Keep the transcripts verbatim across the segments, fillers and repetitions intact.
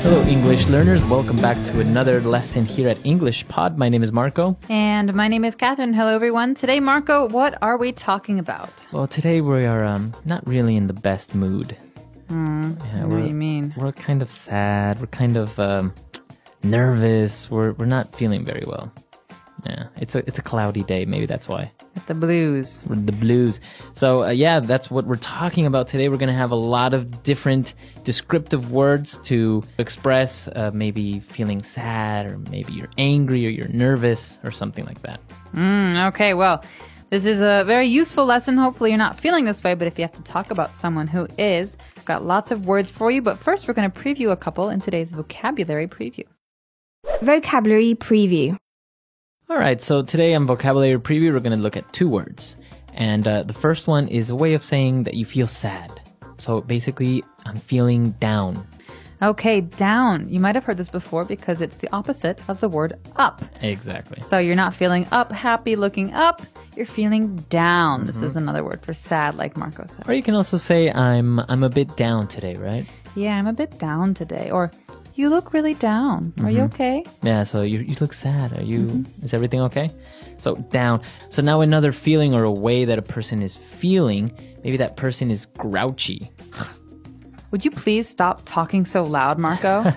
Hello, English learners. Welcome back to another lesson here at English Pod. My name is Marco. And my name is Catherine. Hello, everyone. Today, Marco, what are we talking about? Well, today we are um, not really in the best mood. Mm, Yeah, what do you mean? We're kind of sad. We're kind of um, nervous. We're we're not feeling very well. Yeah, it's a it's a cloudy day. Maybe that's why. At the blues. The blues. So, uh, yeah, that's what we're talking about today. We're going to have a lot of different descriptive words to express uh, maybe feeling sad, or maybe you're angry, or you're nervous, or something like that. Mm, okay, well, this is a very useful lesson. Hopefully you're not feeling this way, but if you have to talk about someone who is, I've got lots of words for you. But first, we're going to preview a couple in today's vocabulary preview. Vocabulary preview. All right, so today on Vocabulary Preview, we're going to look at two words. And uh, the first one is a way of saying that you feel sad. So basically, I'm feeling down. Okay, down. You might have heard this before because it's the opposite of the word up. Exactly. So you're not feeling up, happy, looking up. You're feeling down. Mm-hmm. This is another word for sad, like Marco said. Or you can also say, I'm I'm a bit down today, right? Yeah, I'm a bit down today. Or you look really down. Are mm-hmm. you okay? Yeah, so you you look sad. Are you? Mm-hmm. Is everything okay? So down. So now another feeling or a way that a person is feeling, maybe that person is grouchy. Would you please stop talking so loud, Marco?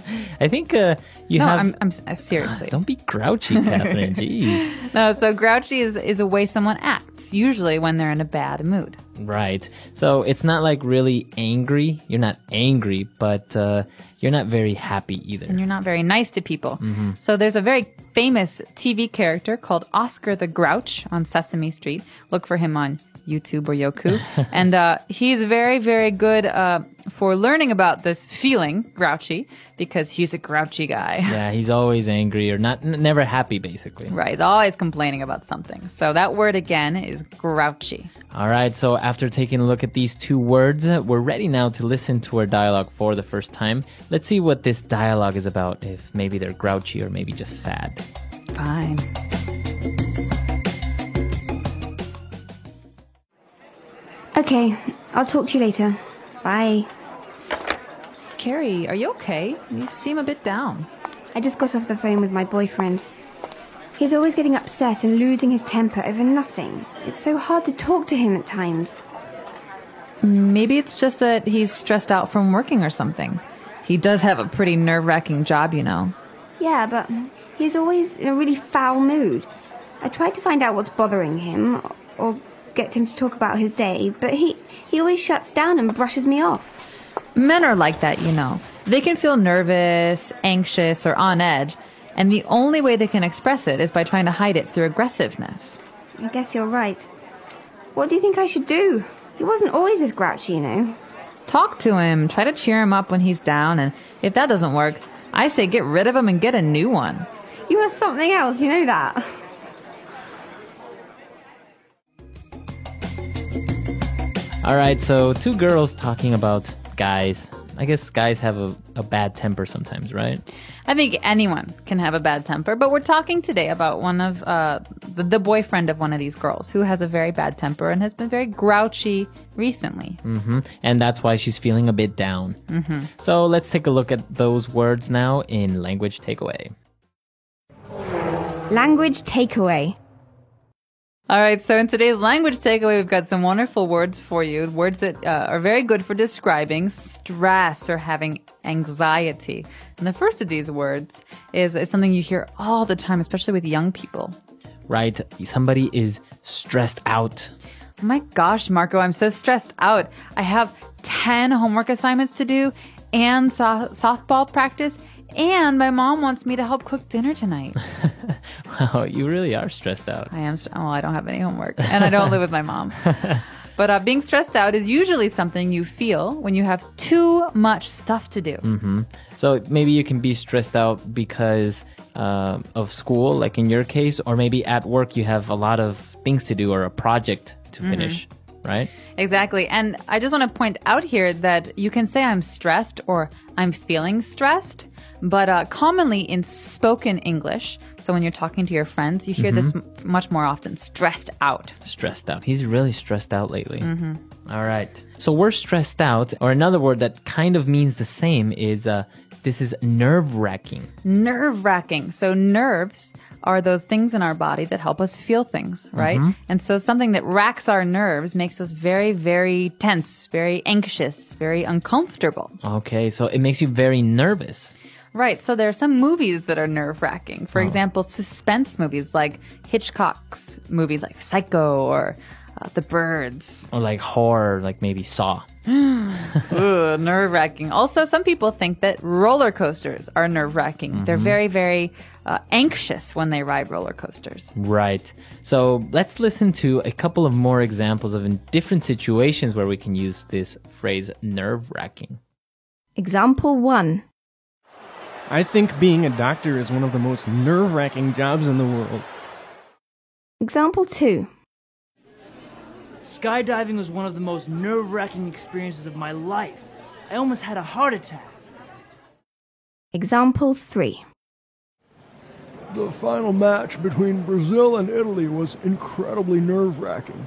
I think uh, you no, have... I'm, I'm uh, seriously. Don't be grouchy, Catherine. Jeez. No, so grouchy is, is a way someone acts, usually when they're in a bad mood. Right. So it's not like really angry. You're not angry, but uh, you're not very happy either. And you're not very nice to people. Mm-hmm. So there's a very famous T V character called Oscar the Grouch on Sesame Street. Look for him on YouTube or Yoku. And uh, he's very, very good uh, for learning about this feeling, grouchy, because he's a grouchy guy. Yeah, he's always angry or not, n- never happy, basically. Right, he's always complaining about something. So that word again is grouchy. All right, so after taking a look at these two words, uh, we're ready now to listen to our dialogue for the first time. Let's see what this dialogue is about, if maybe they're grouchy or maybe just sad. Fine. Okay, I'll talk to you later. Bye. Carrie, are you okay? You seem a bit down. I just got off the phone with my boyfriend. He's always getting upset and losing his temper over nothing. It's so hard to talk to him at times. Maybe it's just that he's stressed out from working or something. He does have a pretty nerve-wracking job, you know. Yeah, but he's always in a really foul mood. I tried to find out what's bothering him, or get him to talk about his day, but he, he always shuts down and brushes me off. Men are like that, you know. They can feel nervous, anxious, or on edge, and the only way they can express it is by trying to hide it through aggressiveness. I guess you're right. What do you think I should do? He wasn't always this grouchy, you know. Talk to him, try to cheer him up when he's down, and if that doesn't work, I say get rid of him and get a new one. You are something else, you know that. All right, so two girls talking about guys. I guess guys have a, a bad temper sometimes, right? I think anyone can have a bad temper, but we're talking today about one of uh, the, the boyfriend of one of these girls who has a very bad temper and has been very grouchy recently. Mm-hmm. And that's why she's feeling a bit down. Mm-hmm. So let's take a look at those words now in Language Takeaway. Language takeaway. All right, so in today's language takeaway, we've got some wonderful words for you. Words that uh, are very good for describing stress or having anxiety. And the first of these words is, is something you hear all the time, especially with young people. Right, somebody is stressed out. Oh my gosh, Marco, I'm so stressed out. I have ten homework assignments to do and so- softball practice, and my mom wants me to help cook dinner tonight. Wow, you really are stressed out. I am. St- well, I don't have any homework, and I don't live with my mom. But uh, being stressed out is usually something you feel when you have too much stuff to do. Mm-hmm. So maybe you can be stressed out because uh, of school, like in your case, or maybe at work you have a lot of things to do or a project to finish. Mm-hmm. Right? Exactly. And I just want to point out here that you can say I'm stressed or I'm feeling stressed, but uh, commonly in spoken English, so when you're talking to your friends, you hear mm-hmm. this m- much more often, stressed out. Stressed out. He's really stressed out lately. Mm-hmm. All right. So we're stressed out, or another word that kind of means the same is uh, this is nerve-wracking. Nerve-wracking. So nerves are those things in our body that help us feel things, right? Mm-hmm. And so something that racks our nerves makes us very, very tense, very anxious, very uncomfortable. Okay, so it makes you very nervous. Right. So there are some movies that are nerve-wracking. For oh. example, suspense movies like Hitchcock's movies like Psycho or uh, The Birds. Or like horror, like maybe Saw. Ooh, nerve-wracking. Also, some people think that roller coasters are nerve-wracking. Mm-hmm. They're very, very uh, anxious when they ride roller coasters. Right. So let's listen to a couple of more examples of in different situations where we can use this phrase nerve-wracking. Example one. I think being a doctor is one of the most nerve-wracking jobs in the world. Example two. Skydiving was one of the most nerve-wracking experiences of my life. I almost had a heart attack. Example three. The final match between Brazil and Italy was incredibly nerve-wracking.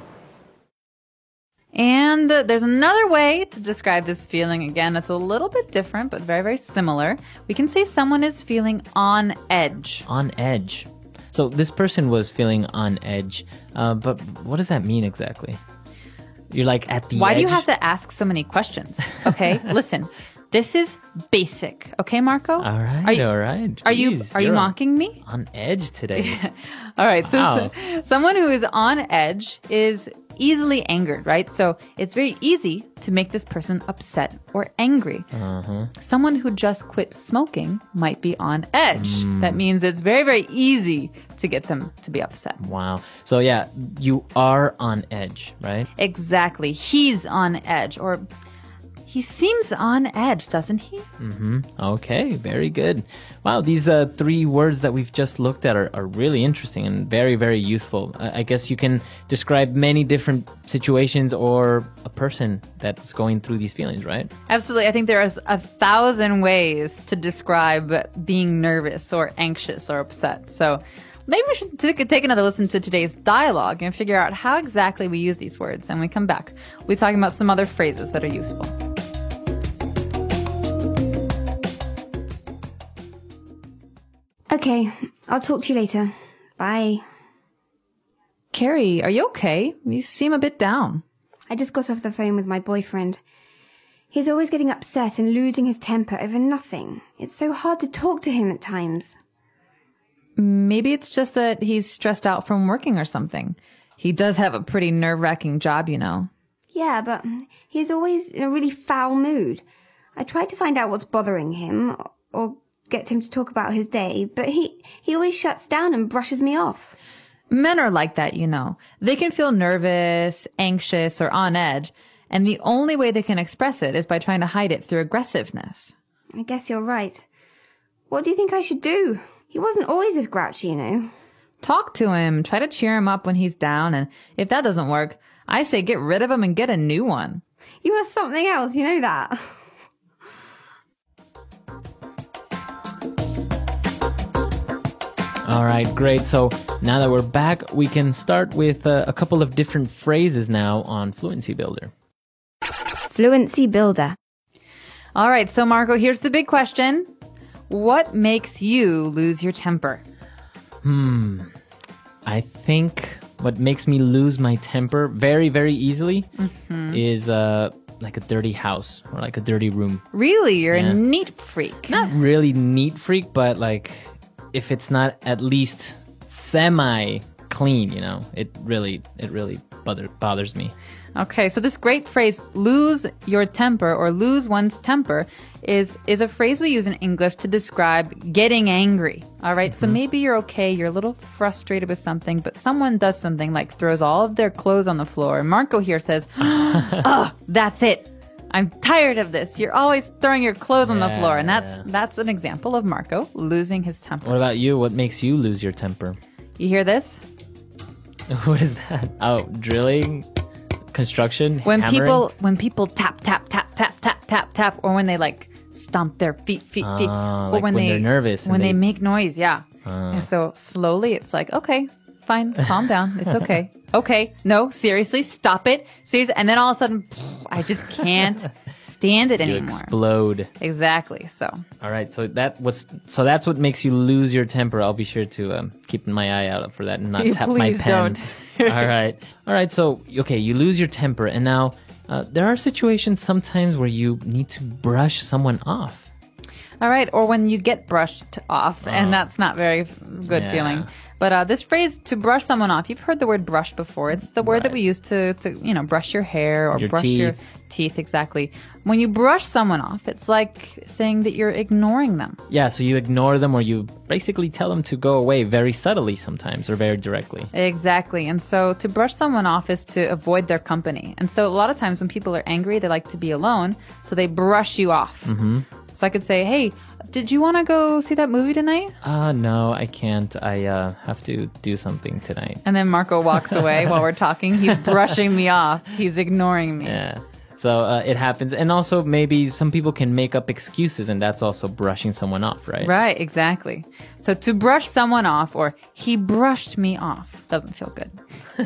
And uh, there's another way to describe this feeling. Again, it's a little bit different, but very, very similar. We can say someone is feeling on edge. On edge. So this person was feeling on edge, uh, but what does that mean exactly? You're like at the Why edge? do you have to ask so many questions? Okay, listen. This is basic. Okay, Marco? All right, are you, all right. Are you Jeez, are you you're mocking me? On edge today. All right, Wow. so, so someone who is on edge is easily angered, right? So it's very easy to make this person upset or angry. Uh-huh. Someone who just quit smoking might be on edge. Mm. That means it's very, very easy to get them to be upset. Wow. So yeah, you are on edge, right? Exactly. He's on edge, or he seems on edge, doesn't he? Mm-hmm. Okay, very good. Wow, these uh, three words that we've just looked at are, are really interesting and very, very useful. I, I guess you can describe many different situations or a person that's going through these feelings, right? Absolutely. I think there is a thousand ways to describe being nervous or anxious or upset. So maybe we should take, take another listen to today's dialogue and figure out how exactly we use these words. And when we come back, we'll be talking about some other phrases that are useful. Okay, I'll talk to you later. Bye. Carrie, are you okay? You seem a bit down. I just got off the phone with my boyfriend. He's always getting upset and losing his temper over nothing. It's so hard to talk to him at times. Maybe it's just that he's stressed out from working or something. He does have a pretty nerve-wracking job, you know. Yeah, but he's always in a really foul mood. I tried to find out what's bothering him or get him to talk about his day, but he, he always shuts down and brushes me off. Men are like that, you know. They can feel nervous, anxious, or on edge, and the only way they can express it is by trying to hide it through aggressiveness. I guess you're right. What do you think I should do? He wasn't always this grouchy, you know. Talk to him, try to cheer him up when he's down, and if that doesn't work, I say get rid of him and get a new one. You are something else, you know that. All right, great. So now that we're back, we can start with uh, a couple of different phrases now on Fluency Builder. Fluency Builder. All right, so Marco, here's the big question. What makes you lose your temper? Hmm. I think what makes me lose my temper very, very easily mm-hmm. is uh, like a dirty house or like a dirty room. Really? You're Yeah. a neat freak. Not really neat freak, but like if it's not at least semi clean, you know, it really, it really bother, bothers me. Okay, so this great phrase, lose your temper or lose one's temper, is is a phrase we use in English to describe getting angry. All right, mm-hmm. So maybe you're okay, you're a little frustrated with something, but someone does something like throws all of their clothes on the floor. And Marco here says, oh, that's it. I'm tired of this. You're always throwing your clothes on yeah, the floor. And that's yeah. that's an example of Marco losing his temper. What about you? What makes you lose your temper? You hear this? What is that? Oh, drilling? Construction? When hammering? people when people tap tap tap tap tap tap tap, or when they like stomp their feet feet feet, Ah, or like when, when they they're nervous when and they, they- make noise, yeah. And so slowly, it's like, okay, fine, calm down, it's okay, okay, no, seriously, stop it, seriously, and then all of a sudden, I just can't stand it You anymore. explode. Exactly. So All right, so that was so that's what makes you lose your temper. I'll be sure to um, keep my eye out for that and not tap my Please pen. don't. All right, all right. So okay, you lose your temper, and now uh, there are situations sometimes where you need to brush someone off. all right, or when you get brushed off, and that's not very good Yeah. feeling. But uh, this phrase, to brush someone off, you've heard the word brush before. It's the word that Right. we use to, to, you know, brush your hair or Your brush your teeth. teeth. Exactly. When you brush someone off, it's like saying that you're ignoring them. Yeah, so you ignore them, or you basically tell them to go away very subtly sometimes, or very directly. Exactly. And so to brush someone off is to avoid their company. And so a lot of times when people are angry, they like to be alone. So they brush you off. Mm-hmm. So I could say, hey, did you want to go see that movie tonight? Ah, no, I can't. I uh, have to do something tonight. And then Marco walks away while we're talking. He's brushing me off. He's ignoring me. Yeah. So uh, it happens. And also maybe some people can make up excuses, and that's also brushing someone off, right? Right, exactly. So to brush someone off, or he brushed me off, doesn't feel good.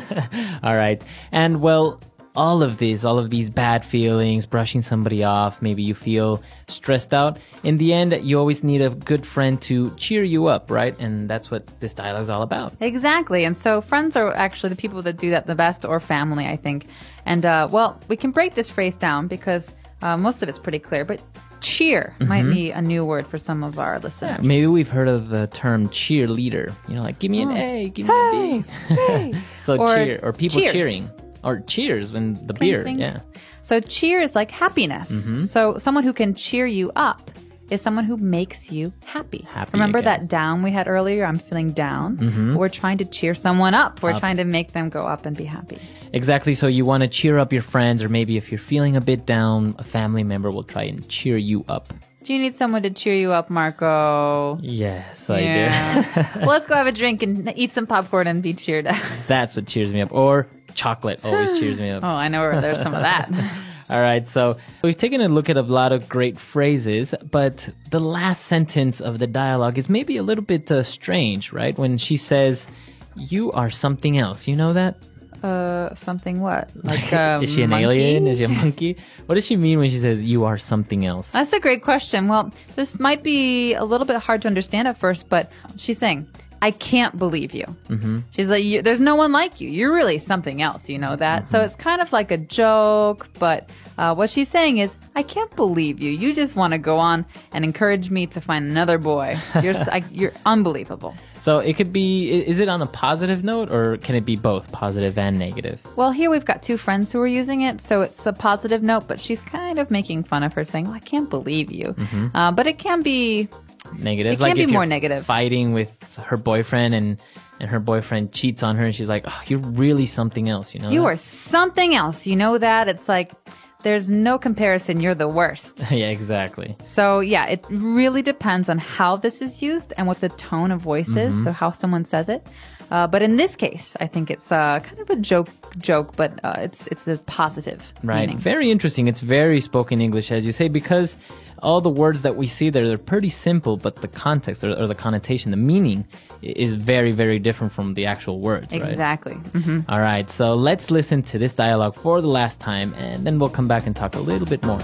All right. And well, all of these, all of these bad feelings, brushing somebody off, maybe you feel stressed out. In the end, you always need a good friend to cheer you up, right? And that's what this dialogue is all about. Exactly. And so friends are actually the people that do that the best, or family, I think. And, uh, well, we can break this phrase down because uh, most of it's pretty clear, but cheer might be a new word for some of our listeners. Maybe we've heard of the term cheerleader. You know, like, give me an A, give me a B. So Or cheer, or people cheers. cheering. Or cheers when the Clink, beer, clink. yeah. So cheer is like happiness. Mm-hmm. So someone who can cheer you up is someone who makes you happy. Happy Remember again. that down we had earlier? I'm feeling down. Mm-hmm. We're trying to cheer someone up. We're trying to make them go up and be happy. Exactly. So you want to cheer up your friends, or maybe if you're feeling a bit down, a family member will try and cheer you up. Do you need someone to cheer you up, Marco? Yes, I do. Yeah. Well, let's go have a drink and eat some popcorn and be cheered up. That's what cheers me up. Or chocolate always cheers me up. Oh, I know where there's some of that. All right, so we've taken a look at a lot of great phrases, but the last sentence of the dialogue is maybe a little bit uh, strange, right? When she says, "You are something else." You know that? Uh, something what? Like a Is she an monkey? alien? Is she a monkey? What does she mean when she says, "You are something else"? That's a great question. Well, this might be a little bit hard to understand at first, but she's saying, I can't believe you. Mm-hmm. She's like, you, there's no one like you. You're really something else, you know that? Mm-hmm. So it's kind of like a joke, but uh, what she's saying is, I can't believe you. You just want to go on and encourage me to find another boy. You're, I, you're unbelievable. So it could be, i- is it on a positive note, or can it be both positive and negative? Well, here we've got two friends who are using it, so it's a positive note, but she's kind of making fun of her, saying, oh, I can't believe you. Mm-hmm. Uh, but it can be Negative. It can be if more you're negative. Fighting with her boyfriend, and and her boyfriend cheats on her, and she's like, oh, "You're really something else," you know. You that? are something else. You know that? It's like there's no comparison. You're the worst. Yeah, exactly. So yeah, it really depends on how this is used and what the tone of voice is. Mm-hmm. So how someone says it. Uh, but in this case, I think it's uh, kind of a joke, joke, but uh, it's it's a positive Right. meaning. Very interesting. It's very spoken English, as you say, because all the words that we see there, they're pretty simple, but the context or, or the connotation, the meaning i- is very, very different from the actual words, right? Exactly. hmm All right, so let's listen to this dialogue for the last time, and then we'll come back and talk a little bit more.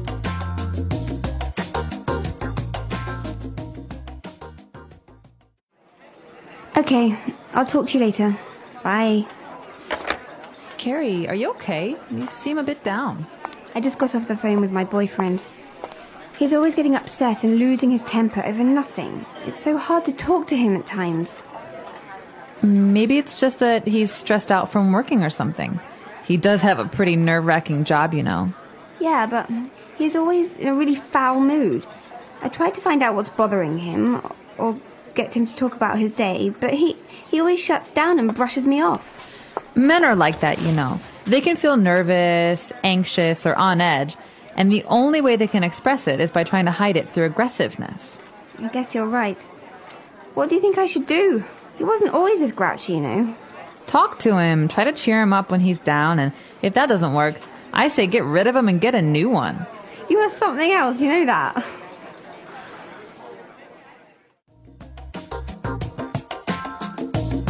Okay, I'll talk to you later. Bye. Carrie, are you okay? You seem a bit down. I just got off the phone with my boyfriend. He's always getting upset and losing his temper over nothing. It's so hard to talk to him at times. Maybe it's just that he's stressed out from working or something. He does have a pretty nerve-wracking job, you know. Yeah, but he's always in a really foul mood. I tried to find out what's bothering him, or get him to talk about his day, but he, he always shuts down and brushes me off. Men are like that, you know. They can feel nervous, anxious, or on edge, and the only way they can express it is by trying to hide it through aggressiveness. I guess you're right. What do you think I should do? He wasn't always this grouchy, you know. Talk to him, try to cheer him up when he's down, and if that doesn't work, I say get rid of him and get a new one. You are something else, you know that.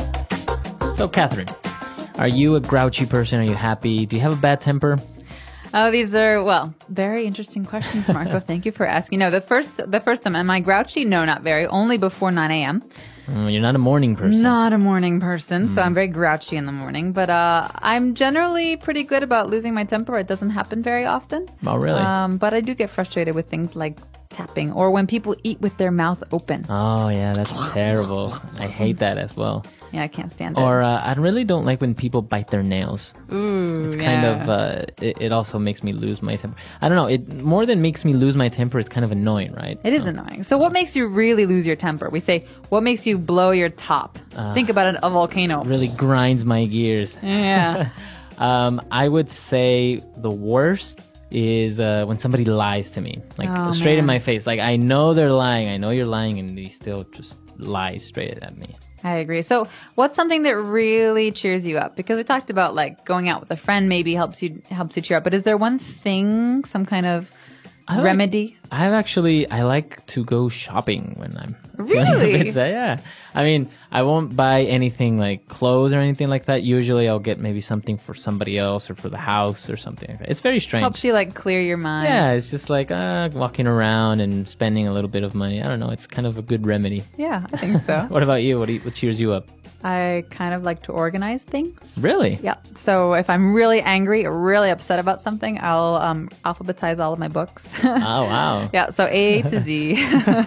So, Catherine, are you a grouchy person? Are you happy? Do you have a bad temper? Oh, these are, well, very interesting questions, Marco. Thank you for asking. No, the first, the first time, am I grouchy? No, not very. Only before nine a.m. Mm, you're not a morning person. Not a morning person, so I'm very grouchy in the morning. But uh, I'm generally pretty good about losing my temper. It doesn't happen very often. Oh, really? Um, but I do get frustrated with things like tapping or when people eat with their mouth open. Oh, yeah, that's terrible. I hate that as well. Yeah, I can't stand it. Or uh, I really don't like when people bite their nails. Ooh, It's kind yeah. of, uh, it, it also makes me lose my temper. I don't know, it more than makes me lose my temper, it's kind of annoying, right? It is annoying. So what makes you really lose your temper? We say, what makes you blow your top? Think about it, a volcano. Really grinds my gears. Yeah. Um, I would say the worst is uh, when somebody lies to me, like Oh, straight in man. my face. Like I know they're lying, I know you're lying, and they still just lie straight at me. I agree. So what's something that really cheers you up? Because we talked about like going out with a friend maybe helps you helps you cheer up. But is there one thing, some kind of I like- remedy? I've actually, I like to go shopping when I'm feeling Really? a bit sad. Yeah. I mean, I won't buy anything like clothes or anything like that. Usually I'll get maybe something for somebody else or for the house or something like that. It's very strange. Helps you like clear your mind. Yeah, it's just like uh, walking around and spending a little bit of money. I don't know. It's kind of a good remedy. Yeah, I think so. What about you? What, do you, what cheers you up? I kind of like to organize things. Really? Yeah. So if I'm really angry or really upset about something, I'll um, alphabetize all of my books. Oh, wow. Yeah. So A to Z.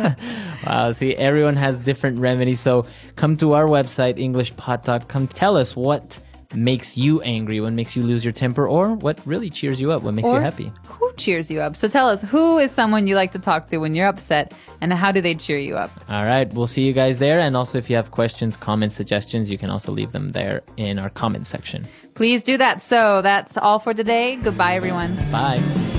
Wow. See, everyone has different remedies. So come to our website, English Pot Talk. Come tell us what makes you angry, what makes you lose your temper, or what really cheers you up, what makes you Or happy. who cheers you up? So tell us, who is someone you like to talk to when you're upset, and how do they cheer you up? All right. We'll see you guys there. And also, if you have questions, comments, suggestions, you can also leave them there in our comment section. Please do that. So that's all for today. Goodbye, everyone. Bye.